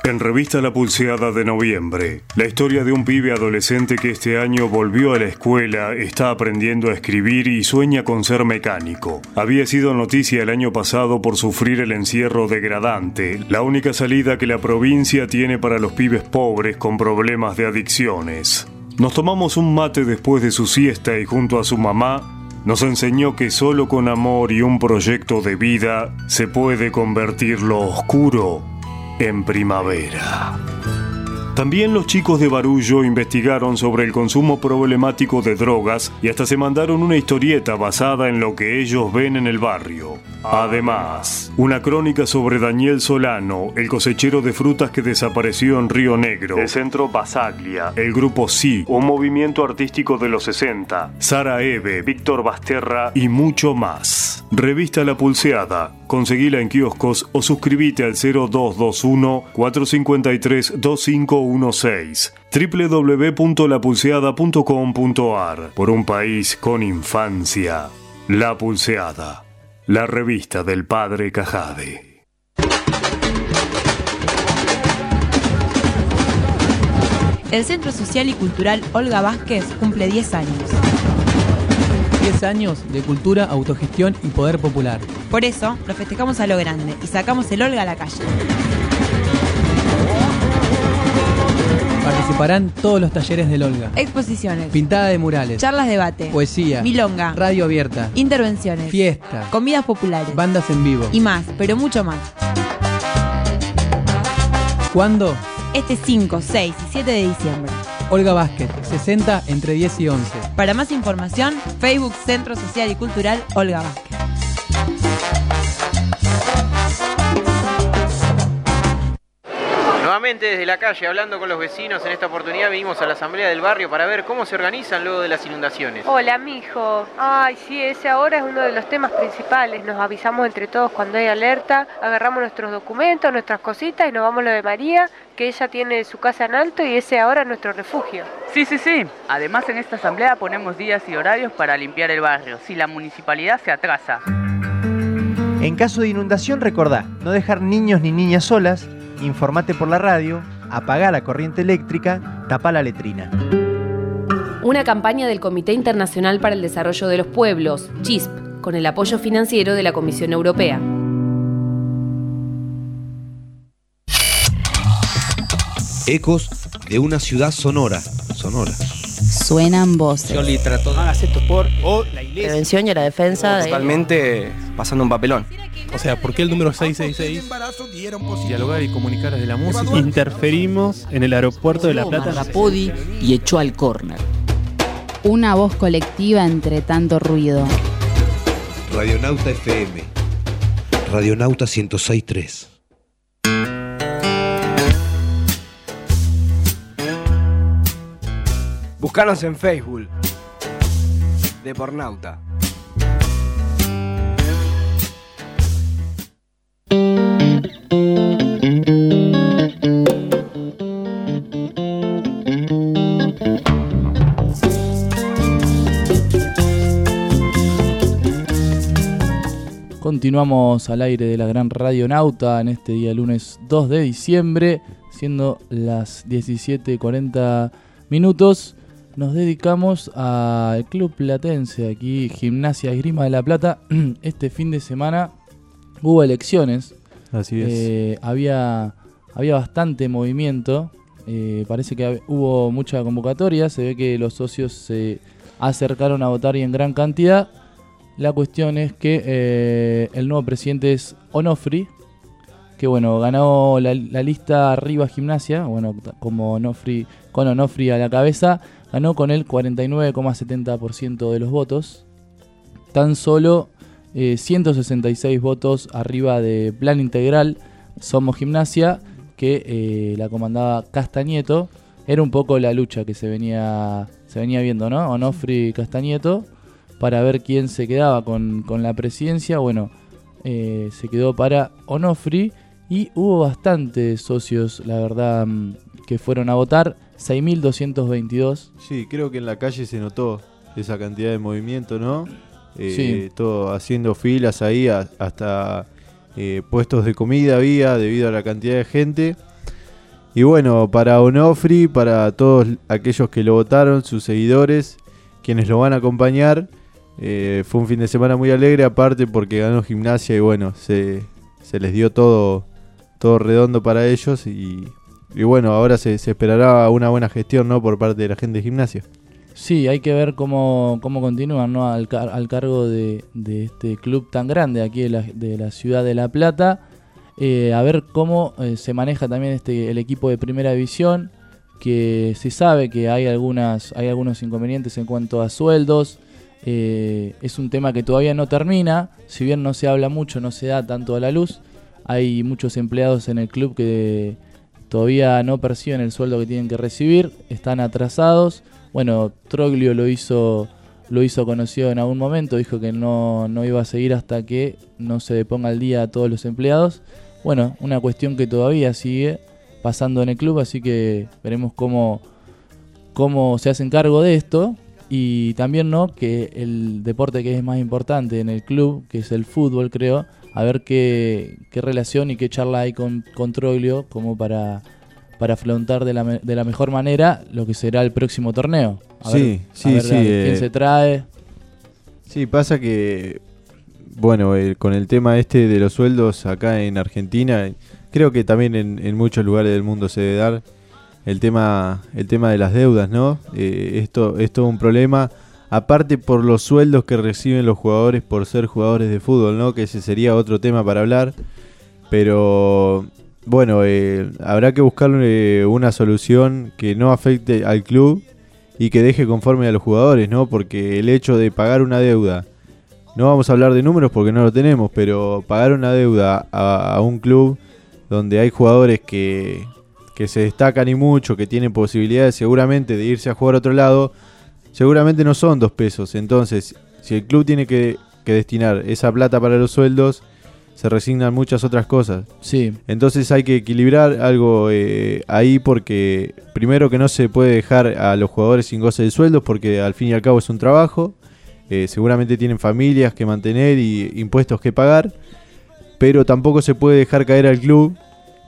[SPEAKER 6] En Revista La Pulseada de noviembre, la historia de un pibe adolescente que este año volvió a la escuela, está aprendiendo a escribir y sueña con ser mecánico. Había sido noticia el año pasado por sufrir el encierro degradante, la única salida que la provincia tiene para los pibes pobres con problemas de adicciones. Nos tomamos un mate después de su siesta y junto a su mamá nos enseñó que solo con amor y un proyecto de vida se puede convertir lo oscuro en primavera. También los chicos de Barullo investigaron sobre el consumo problemático de drogas y hasta se mandaron una historieta basada en lo que ellos ven en el barrio. Además, una crónica sobre Daniel Solano, el cosechero de frutas que desapareció en Río Negro, el Centro Basaglia, el Grupo Sí, un movimiento artístico de los sesenta, Sara Eve, Víctor Basterra y mucho más. Revista La Pulseada. Conseguila en kioscos o suscríbete al cero dos dos uno, cuatro cinco tres, dos cinco uno seis. doble u doble u doble u punto la pulseada punto com punto a r. Por un país con infancia. La Pulseada. La revista del padre Cajade.
[SPEAKER 7] El Centro Social y Cultural Olga Vázquez cumple diez años.
[SPEAKER 8] diez años de cultura, autogestión y poder popular.
[SPEAKER 7] Por eso, lo festejamos a lo grande y sacamos el Olga a la calle.
[SPEAKER 8] Participarán todos los talleres del Olga.
[SPEAKER 7] Exposiciones,
[SPEAKER 8] Pintada de murales,
[SPEAKER 7] charlas debate,
[SPEAKER 8] poesía,
[SPEAKER 7] milonga,
[SPEAKER 8] radio abierta,
[SPEAKER 7] intervenciones,
[SPEAKER 8] fiesta,
[SPEAKER 7] comidas populares,
[SPEAKER 8] bandas en vivo
[SPEAKER 7] y más, pero mucho más.
[SPEAKER 8] ¿Cuándo?
[SPEAKER 7] Este cinco, seis y siete de diciembre.
[SPEAKER 8] Olga Vázquez, sesenta entre diez y once.
[SPEAKER 7] Para más información, Facebook Centro Social y Cultural Olga Vázquez.
[SPEAKER 9] Nuevamente desde la calle, hablando con los vecinos, en esta oportunidad vinimos a la asamblea del barrio para ver cómo se organizan luego de las inundaciones.
[SPEAKER 10] Hola, mijo. Ay, sí, ese ahora es uno de los temas principales. Nos avisamos entre todos cuando hay alerta, agarramos nuestros documentos, nuestras cositas y nos vamos a lo de María, que ella tiene su casa en alto y ese ahora es nuestro refugio.
[SPEAKER 11] Sí, sí, sí. Además, en esta asamblea ponemos días y horarios para limpiar el barrio, si la municipalidad se atrasa.
[SPEAKER 12] En caso de inundación, recordá, no dejar niños ni niñas solas, informate por la radio, apagá la corriente eléctrica, tapá la letrina.
[SPEAKER 13] Una campaña del Comité Internacional para el Desarrollo de los Pueblos, C I S P, con el apoyo financiero de la Comisión Europea.
[SPEAKER 14] Ecos de una ciudad sonora. Sonora.
[SPEAKER 15] Suenan voces.
[SPEAKER 16] Hagas esto por o la iglesia.
[SPEAKER 17] Prevención y la defensa.
[SPEAKER 16] Totalmente pasando un papelón.
[SPEAKER 18] O sea, ¿por qué el número seiscientos sesenta y seis? Dialogar y comunicar desde la música. Interferimos en el aeropuerto de La Plata.
[SPEAKER 19] Rapodi y echó al córner.
[SPEAKER 15] Una voz colectiva entre tanto ruido.
[SPEAKER 14] Radionauta F M. Radionauta ciento seis punto tres.
[SPEAKER 16] Buscanos en Facebook. Depornauta.
[SPEAKER 2] Continuamos al aire de la Gran Radionauta en este día lunes dos de diciembre, siendo las diecisiete cuarenta minutos. Nos dedicamos al club platense, aquí Gimnasia Esgrima de La Plata. Este fin de semana hubo elecciones.
[SPEAKER 1] Así es.
[SPEAKER 2] Eh, había, había bastante movimiento. Eh, parece que hubo mucha convocatoria. Se ve que los socios se acercaron a votar y en gran cantidad. La cuestión es que eh, el nuevo presidente es Onofri, que bueno, ganó la, la lista arriba Gimnasia, bueno, como Onofri, con Onofri a la cabeza, ganó con el cuarenta y nueve coma setenta por ciento de los votos. Tan solo eh, ciento sesenta y seis votos arriba de Plan Integral Somos Gimnasia, que eh, la comandaba Castañeto. Era un poco la lucha que se venía, se venía viendo, ¿no? Onofri y Castañeto, para ver quién se quedaba con, con la presidencia. Bueno, eh, se quedó para Onofri y hubo bastantes socios, la verdad, que fueron a votar, seis mil doscientos veintidós.
[SPEAKER 1] Sí, creo que en la calle se notó esa cantidad de movimiento, ¿no? Eh,
[SPEAKER 2] sí.
[SPEAKER 1] Todo haciendo filas ahí, a, hasta eh, puestos de comida había debido a la cantidad de gente. Y bueno, para Onofri, para todos aquellos que lo votaron, sus seguidores, quienes lo van a acompañar, eh, fue un fin de semana muy alegre, aparte porque ganó Gimnasia y bueno, se, se les dio todo, todo redondo para ellos y, y bueno, ahora se, se esperará una buena gestión, ¿no?, por parte de la gente de Gimnasia.
[SPEAKER 2] Sí, hay que ver cómo, cómo continúan, ¿no?, al, car- al cargo de, de este club tan grande aquí de la, de la ciudad de La Plata. Eh, a ver cómo eh, se maneja también este el equipo de primera división, que se sabe que hay algunas hay algunos inconvenientes en cuanto a sueldos. Eh, es un tema que todavía no termina, si bien no se habla mucho, no se da tanto a la luz. Hay muchos empleados en el club que todavía no perciben el sueldo que tienen que recibir, están atrasados. Bueno, Troglio lo hizo lo hizo conocido en algún momento, dijo que no, no iba a seguir hasta que no se ponga al día a todos los empleados. Bueno, una cuestión que todavía sigue pasando en el club, así que veremos cómo, cómo se hacen cargo de esto. Y también, ¿no?, que el deporte que es más importante en el club, que es el fútbol, creo, a ver qué, qué relación y qué charla hay con, con Troglio como para, para afrontar de la, de la mejor manera lo que será el próximo torneo. A
[SPEAKER 1] sí,
[SPEAKER 2] ver,
[SPEAKER 1] sí,
[SPEAKER 2] a ver
[SPEAKER 1] sí.
[SPEAKER 2] quién
[SPEAKER 1] eh,
[SPEAKER 2] se trae.
[SPEAKER 1] Sí, pasa que, bueno, eh, con el tema este de los sueldos acá en Argentina, creo que también en, en muchos lugares del mundo se debe dar el tema, el tema de las deudas, ¿no? Eh, esto es todo un problema, aparte por los sueldos que reciben los jugadores por ser jugadores de fútbol, ¿no? Que ese sería otro tema para hablar, pero bueno, eh, habrá que buscarle una solución que no afecte al club y que deje conforme a los jugadores, ¿no? Porque el hecho de pagar una deuda, no vamos a hablar de números porque no lo tenemos, pero pagar una deuda a, a un club donde hay jugadores que, que se destacan y mucho, que tienen posibilidades seguramente de irse a jugar a otro lado, seguramente no son dos pesos. Entonces, si el club tiene que, que destinar esa plata para los sueldos, se resignan muchas otras cosas.
[SPEAKER 2] Sí.
[SPEAKER 1] Entonces hay que equilibrar algo eh, ahí, porque primero que no se puede dejar a los jugadores sin goce de sueldos, porque al fin y al cabo es un trabajo. Eh, seguramente tienen familias que mantener y impuestos que pagar, pero tampoco se puede dejar caer al club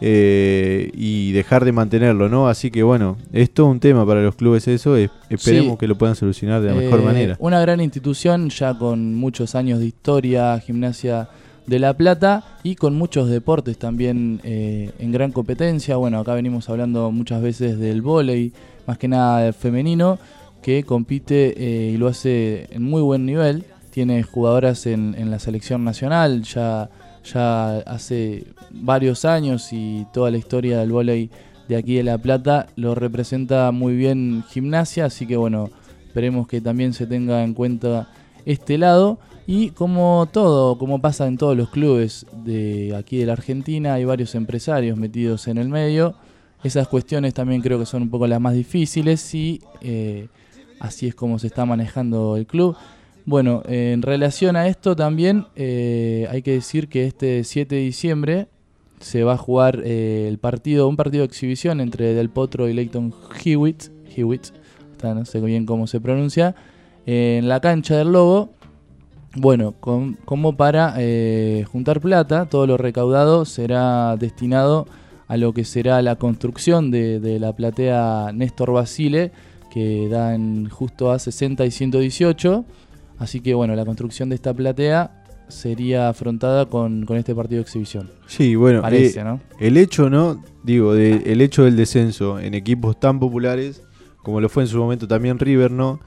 [SPEAKER 1] eh, y dejar de mantenerlo, ¿no? Así que bueno, es todo un tema para los clubes eso, es, esperemos
[SPEAKER 2] Sí.
[SPEAKER 1] que lo puedan solucionar de la mejor
[SPEAKER 2] Eh,
[SPEAKER 1] manera.
[SPEAKER 2] Una gran institución ya con muchos años de historia, Gimnasia de La Plata, y con muchos deportes también eh, en gran competencia. Bueno, acá venimos hablando muchas veces del vóley, más que nada del femenino, que compite eh, y lo hace en muy buen nivel. Tiene jugadoras en, en la selección nacional ya, ya hace varios años, y toda la historia del vóley de aquí de La Plata lo representa muy bien Gimnasia, así que bueno, esperemos que también se tenga en cuenta este lado. Y como todo, como pasa en todos los clubes de aquí de la Argentina, hay varios empresarios metidos en el medio. Esas cuestiones también creo que son un poco las más difíciles, y eh, así es como se está manejando el club. Bueno, eh, en relación a esto también eh, hay que decir que este siete de diciembre se va a jugar eh, el partido, un partido de exhibición entre Del Potro y Leighton Hewitt, Hewitt, está, no sé bien cómo se pronuncia, eh, en la cancha del Lobo. Bueno, con, como para eh, juntar plata, todo lo recaudado será destinado a lo que será la construcción de, de la platea Néstor Basile, que da en justo a sesenta y ciento dieciocho. Así que bueno, la construcción de esta platea sería afrontada con, con este partido de exhibición.
[SPEAKER 1] Sí, bueno,
[SPEAKER 2] Parece,
[SPEAKER 1] eh,
[SPEAKER 2] ¿no?
[SPEAKER 1] el hecho, ¿no? Digo, de, el hecho del descenso en equipos tan populares como lo fue en su momento también River, ¿no?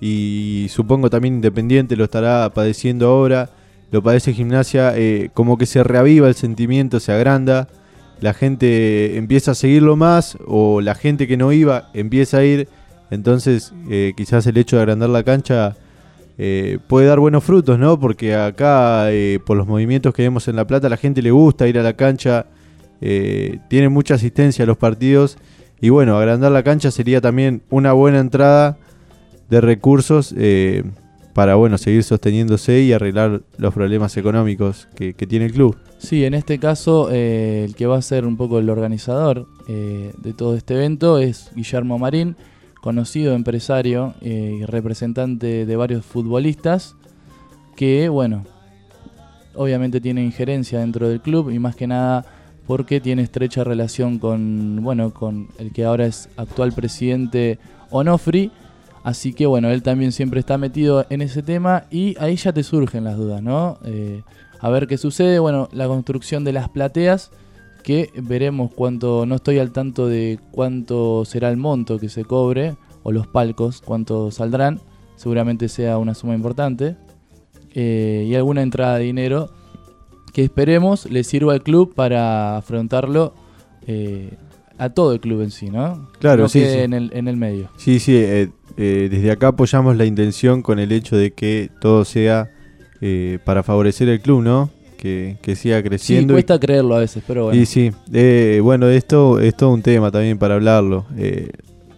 [SPEAKER 1] Y supongo también Independiente lo estará padeciendo ahora, lo padece Gimnasia, eh, como que se reaviva el sentimiento, se agranda, la gente empieza a seguirlo más, o la gente que no iba empieza a ir. Entonces eh, quizás el hecho de agrandar la cancha eh, puede dar buenos frutos, ¿no? Porque acá eh, por los movimientos que vemos en La Plata, a la gente le gusta ir a la cancha, eh, tiene mucha asistencia a los partidos, y bueno, agrandar la cancha sería también una buena entrada de recursos eh, para bueno seguir sosteniéndose y arreglar los problemas económicos que, que tiene el club.
[SPEAKER 2] Sí, en este caso eh, el que va a ser un poco el organizador eh, de todo este evento es Guillermo Marín, conocido empresario eh, y representante de varios futbolistas, que bueno, obviamente tiene injerencia dentro del club, y más que nada porque tiene estrecha relación con, bueno, con el que ahora es actual presidente Onofri. Así que bueno, él también siempre está metido en ese tema y ahí ya te surgen las dudas, ¿no? Eh, a ver qué sucede. Bueno, la construcción de las plateas, que veremos cuánto, no estoy al tanto de cuánto será el monto que se cobre, o los palcos, cuánto saldrán, seguramente sea una suma importante, eh, y alguna entrada de dinero que esperemos le sirva al club para afrontarlo eh, a todo el club en sí, ¿no?
[SPEAKER 1] Claro,
[SPEAKER 2] no
[SPEAKER 1] sí,
[SPEAKER 2] quede
[SPEAKER 1] sí.
[SPEAKER 2] En el, en el medio.
[SPEAKER 1] Sí, sí, eh, eh, desde acá apoyamos la intención con el hecho de que todo sea eh, para favorecer el club, ¿no? Que, que siga creciendo.
[SPEAKER 2] Sí, cuesta y, creerlo a veces, pero bueno.
[SPEAKER 1] Sí, sí. Eh, bueno, esto es todo un tema también para hablarlo. Eh,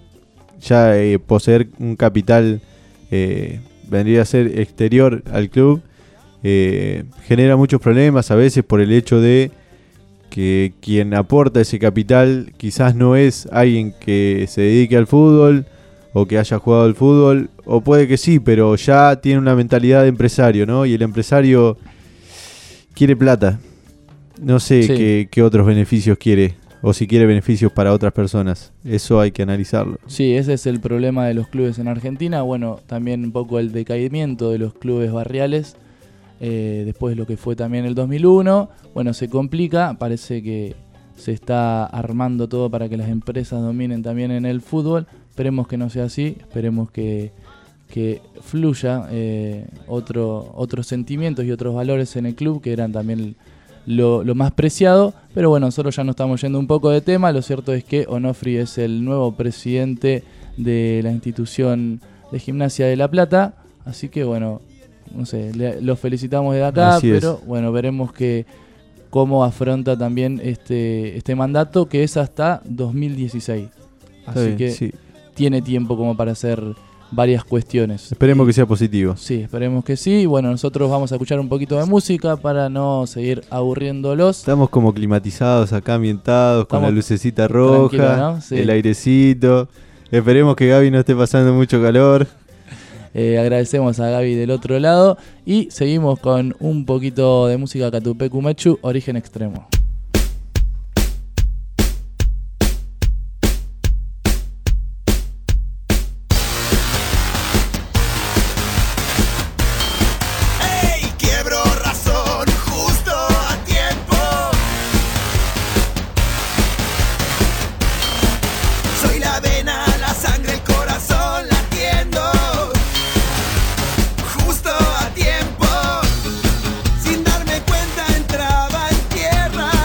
[SPEAKER 1] ya eh, poseer un capital eh, vendría a ser exterior al club, eh, genera muchos problemas a veces por el hecho de que quien aporta ese capital quizás no es alguien que se dedique al fútbol o que haya jugado al fútbol, o puede que sí, pero ya tiene una mentalidad de empresario, ¿no? Y el empresario quiere plata. No sé sí. qué, qué otros beneficios quiere, o si quiere beneficios para otras personas. Eso hay que analizarlo.
[SPEAKER 2] Sí, ese es el problema de los clubes en Argentina. Bueno, también un poco el decaimiento de los clubes barriales, eh, después de lo que fue también el dos mil uno. Bueno, se complica, parece que se está armando todo para que las empresas dominen también en el fútbol. Esperemos que no sea así, esperemos que, que fluya eh, otro, otros sentimientos y otros valores en el club que eran también lo, lo más preciado. Pero bueno, nosotros ya nos estamos yendo un poco de tema. Lo cierto es que Onofri es el nuevo presidente de la institución de Gimnasia de La Plata, así que bueno, no sé, le, los felicitamos desde acá. Así pero es. Bueno, veremos que cómo afronta también este, este mandato, que es hasta dos mil dieciséis. Así bien, que sí. Tiene tiempo como para hacer varias cuestiones.
[SPEAKER 1] Esperemos
[SPEAKER 2] y,
[SPEAKER 1] que sea positivo.
[SPEAKER 2] Sí, esperemos que sí. Bueno, nosotros vamos a escuchar un poquito de música para no seguir aburriéndolos.
[SPEAKER 1] Estamos como climatizados acá, ambientados, Estamos con la lucecita roja, ¿no? Sí. El airecito. Esperemos que Gaby no esté pasando mucho calor.
[SPEAKER 2] Eh, agradecemos a Gaby del otro lado y seguimos con un poquito de música Catupecu Mechu, Origen Extremo.
[SPEAKER 3] Justo a tiempo, sin darme cuenta entraba en tierra.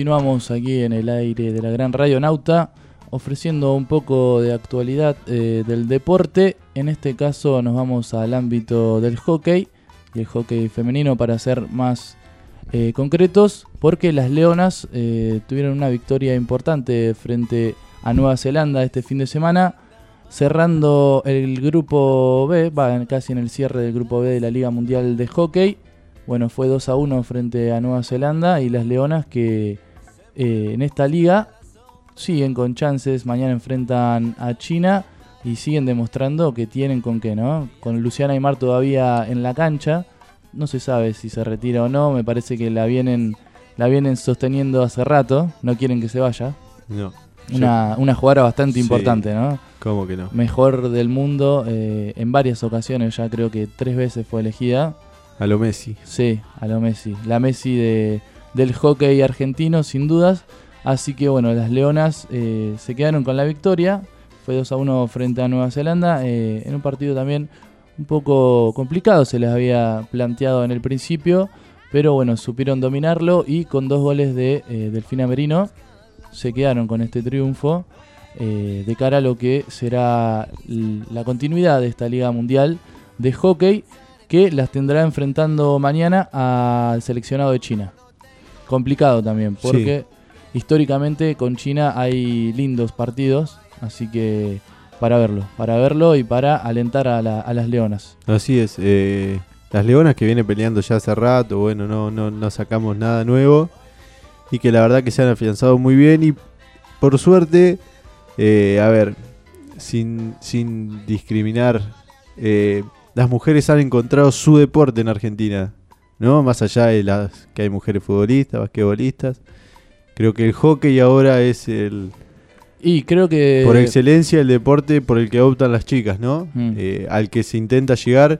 [SPEAKER 2] continuamos aquí en el aire de la Gran Radio Nauta, ofreciendo un poco de actualidad eh, del deporte. En este caso nos vamos al ámbito del hockey, y el hockey femenino para ser más eh, concretos, porque las Leonas eh, tuvieron una victoria importante frente a Nueva Zelanda este fin de semana, cerrando el grupo B, va casi en el cierre del grupo B de la Liga Mundial de Hockey. Bueno, fue dos a uno frente a Nueva Zelanda, y las Leonas que eh, en esta liga siguen con chances. Mañana enfrentan a China y siguen demostrando que tienen con qué, ¿no? Con Luciana Aymar todavía en la cancha, no se sabe si se retira o no. Me parece que la vienen la vienen sosteniendo hace rato, no quieren que se vaya.
[SPEAKER 1] No.
[SPEAKER 2] Una, una jugadora bastante
[SPEAKER 1] Sí.
[SPEAKER 2] importante, ¿no?
[SPEAKER 1] ¿Cómo que no?
[SPEAKER 2] Mejor del mundo eh, en varias ocasiones, ya creo que tres veces fue elegida.
[SPEAKER 1] A lo Messi.
[SPEAKER 2] Sí, a lo Messi. La Messi de, del hockey argentino, sin dudas. Así que bueno, las Leonas eh, se quedaron con la victoria. Fue dos a uno frente a Nueva Zelanda, eh, en un partido también un poco complicado, se les había planteado en el principio, pero bueno, supieron dominarlo, y con dos goles de eh, Delfina Merino se quedaron con este triunfo eh, de cara a lo que será l- la continuidad de esta Liga Mundial de Hockey, que las tendrá enfrentando mañana al seleccionado de China. Complicado también, porque sí, históricamente con China hay lindos partidos, así que para verlo, para verlo y para alentar a, la, a las Leonas.
[SPEAKER 1] Así es, eh, las Leonas que vienen peleando ya hace rato, bueno, no, no, no sacamos nada nuevo, y que la verdad que se han afianzado muy bien, y por suerte, eh, a ver, sin, sin discriminar, eh, las mujeres han encontrado su deporte en Argentina, ¿no? Más allá de las que hay mujeres futbolistas, basquetbolistas, creo que el hockey ahora es el...
[SPEAKER 2] Y creo que...
[SPEAKER 1] por excelencia el deporte por el que optan las chicas, ¿no? Mm. Eh, al que se intenta llegar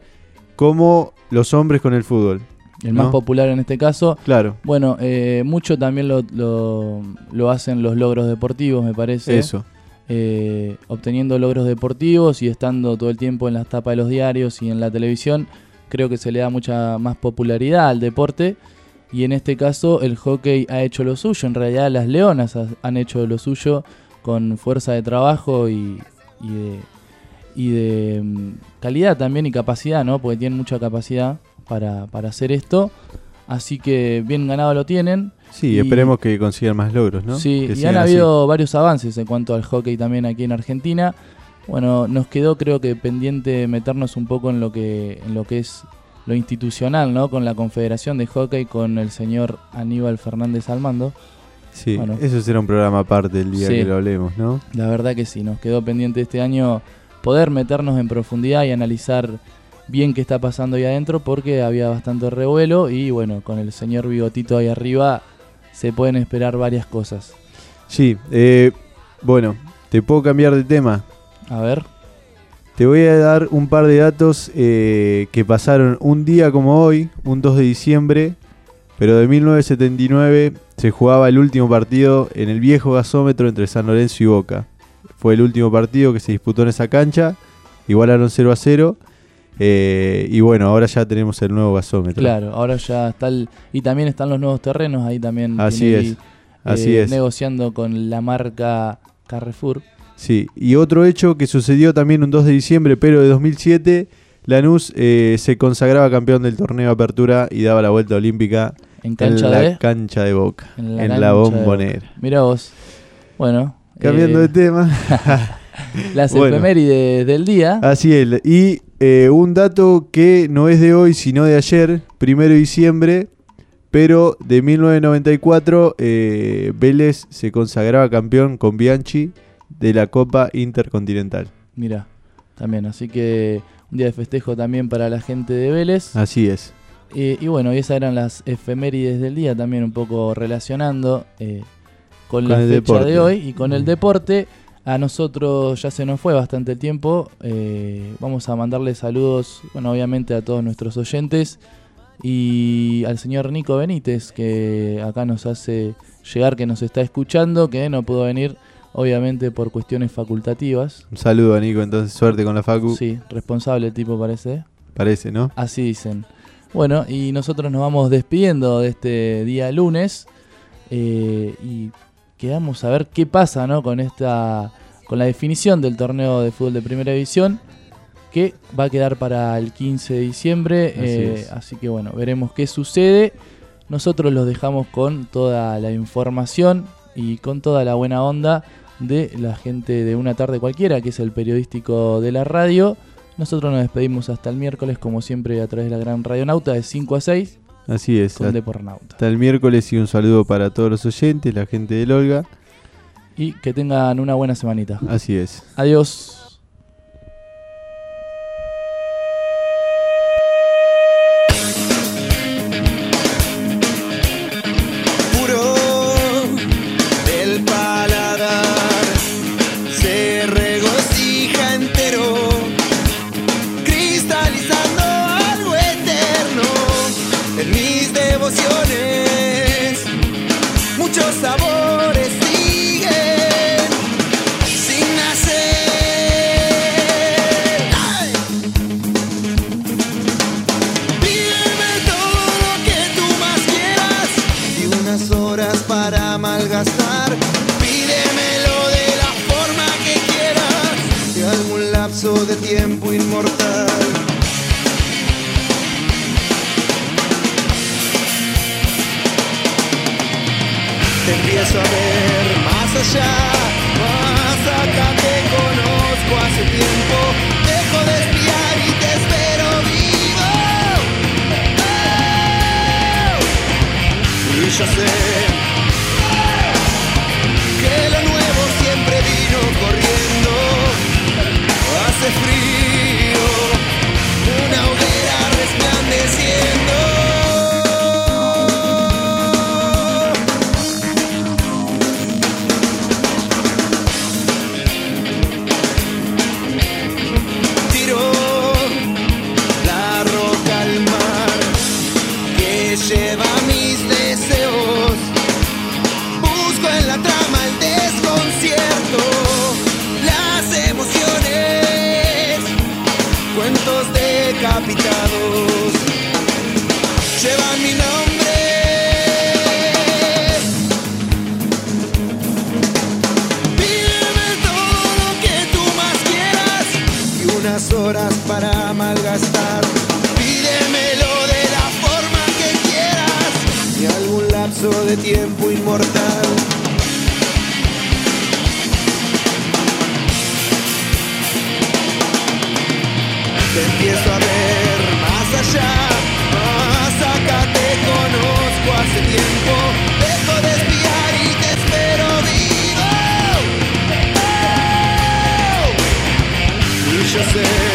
[SPEAKER 1] como los hombres con el fútbol.
[SPEAKER 2] El
[SPEAKER 1] ¿no?
[SPEAKER 2] más popular en este caso.
[SPEAKER 1] Claro.
[SPEAKER 2] Bueno, eh, mucho también lo, lo, lo hacen los logros deportivos, me parece.
[SPEAKER 1] Eso.
[SPEAKER 2] Eh, obteniendo logros deportivos y estando todo el tiempo en las tapas de los diarios y en la televisión, creo que se le da mucha más popularidad al deporte. Y en este caso el hockey ha hecho lo suyo. En realidad las Leonas ha, han hecho lo suyo con fuerza de trabajo y, y de, y de um, calidad también, y capacidad, ¿no? Porque tienen mucha capacidad para, para hacer esto. Así que bien ganado lo tienen.
[SPEAKER 1] Sí, y esperemos que consigan más logros, ¿no?
[SPEAKER 2] Sí,
[SPEAKER 1] que
[SPEAKER 2] y han habido así. varios avances en cuanto al hockey también aquí en Argentina. Bueno, nos quedó creo que pendiente meternos un poco en lo que, en lo que es lo institucional, ¿no? Con la Confederación de Hockey, con el señor Aníbal Fernández al mando.
[SPEAKER 1] Sí,
[SPEAKER 2] bueno,
[SPEAKER 1] eso será un programa aparte el día
[SPEAKER 2] sí,
[SPEAKER 1] que lo hablemos, ¿no?
[SPEAKER 2] La verdad que sí, nos quedó pendiente este año poder meternos en profundidad y analizar bien qué está pasando ahí adentro, porque había bastante revuelo, y bueno, con el señor Bigotito ahí arriba se pueden esperar varias cosas.
[SPEAKER 1] Sí, eh, bueno, ¿te puedo cambiar de tema?
[SPEAKER 2] A ver.
[SPEAKER 1] Te voy a dar un par de datos eh, que pasaron un día como hoy, un dos de diciembre, pero de mil novecientos setenta y nueve se jugaba el último partido en el viejo gasómetro entre San Lorenzo y Boca. Fue el último partido que se disputó en esa cancha, igualaron cero a cero. Eh, y bueno, ahora ya tenemos el nuevo gasómetro.
[SPEAKER 2] Claro, ahora ya está el, y también están los nuevos terrenos, ahí también
[SPEAKER 1] así
[SPEAKER 2] Tinelli,
[SPEAKER 1] es, así
[SPEAKER 2] eh,
[SPEAKER 1] es.
[SPEAKER 2] negociando con la marca Carrefour.
[SPEAKER 1] Sí, y otro hecho que sucedió también un dos de diciembre, pero de dos mil siete, Lanús eh, se consagraba campeón del torneo de apertura y daba la vuelta olímpica
[SPEAKER 2] en, cancha
[SPEAKER 1] en la
[SPEAKER 2] de,
[SPEAKER 1] cancha de Boca,
[SPEAKER 2] en la,
[SPEAKER 1] en la Bombonera.
[SPEAKER 2] Mira vos, bueno.
[SPEAKER 1] Cambiando eh, de tema.
[SPEAKER 2] Las bueno, efemérides del día.
[SPEAKER 1] Así es, y eh, un dato que no es de hoy, sino de ayer, primero de diciembre, pero de mil novecientos noventa y cuatro, eh, Vélez se consagraba campeón con Bianchi de la Copa Intercontinental.
[SPEAKER 2] Mira, también, así que un día de festejo también para la gente de Vélez.
[SPEAKER 1] Así es.
[SPEAKER 2] Eh, y bueno, y esas eran las efemérides del día, también un poco relacionando eh, con, con la fecha deporte. de hoy y con el deporte. A nosotros ya se nos fue bastante el tiempo. Eh, vamos a mandarle saludos, bueno, obviamente a todos nuestros oyentes y al señor Nico Benítez, que acá nos hace llegar que nos está escuchando, que no pudo venir, obviamente por cuestiones facultativas.
[SPEAKER 1] Un saludo a Nico, entonces suerte con la facu.
[SPEAKER 2] Sí, responsable el tipo parece.
[SPEAKER 1] Parece, ¿no?
[SPEAKER 2] Así dicen. Bueno, y nosotros nos vamos despidiendo de este día lunes. eh, y quedamos a ver qué pasa, ¿no? con esta con la definición del torneo de fútbol de primera división, que va a quedar para el quince de diciembre,
[SPEAKER 1] Así,
[SPEAKER 2] eh,
[SPEAKER 1] es.
[SPEAKER 2] así que bueno, veremos qué sucede. Nosotros los dejamos con toda la información y con toda la buena onda de la gente de Una Tarde Cualquiera, que es el periodístico de la radio. Nosotros nos despedimos hasta el miércoles, como siempre, a través de la gran Radionauta, de cinco a seis.
[SPEAKER 1] Así es.
[SPEAKER 2] Con Depornauta.
[SPEAKER 1] Hasta el miércoles y un saludo para todos los oyentes, la gente del Olga.
[SPEAKER 2] Y que tengan una buena semanita.
[SPEAKER 1] Así es.
[SPEAKER 2] Adiós.
[SPEAKER 3] Muchos sabores siguen sin nacer. ¡Ay! Pídeme todo lo que tú más quieras y unas horas para malgastar. Pídemelo de la forma que quieras y algún lapso de tiempo inmortal. Te empiezo a ver más allá, más acá te conozco hace tiempo. Dejo de espiar y te espero vivo. Oh. Y yo sé que lo nuevo siempre vino corriendo. Hace frío, una hoguera resplandeciendo. Lleva mis deseos, busco en la trama el desconcierto, las emociones, cuentos decapitados, llevan mi nombre. Pídeme todo lo que tú más quieras y unas horas para malgastar. Pídemelo de la forma que quieras y algún lapso de tiempo inmortal. Te empiezo a ver más allá, más acá te conozco hace tiempo. Dejo de espiar y te espero vivo. Oh. Y yo sé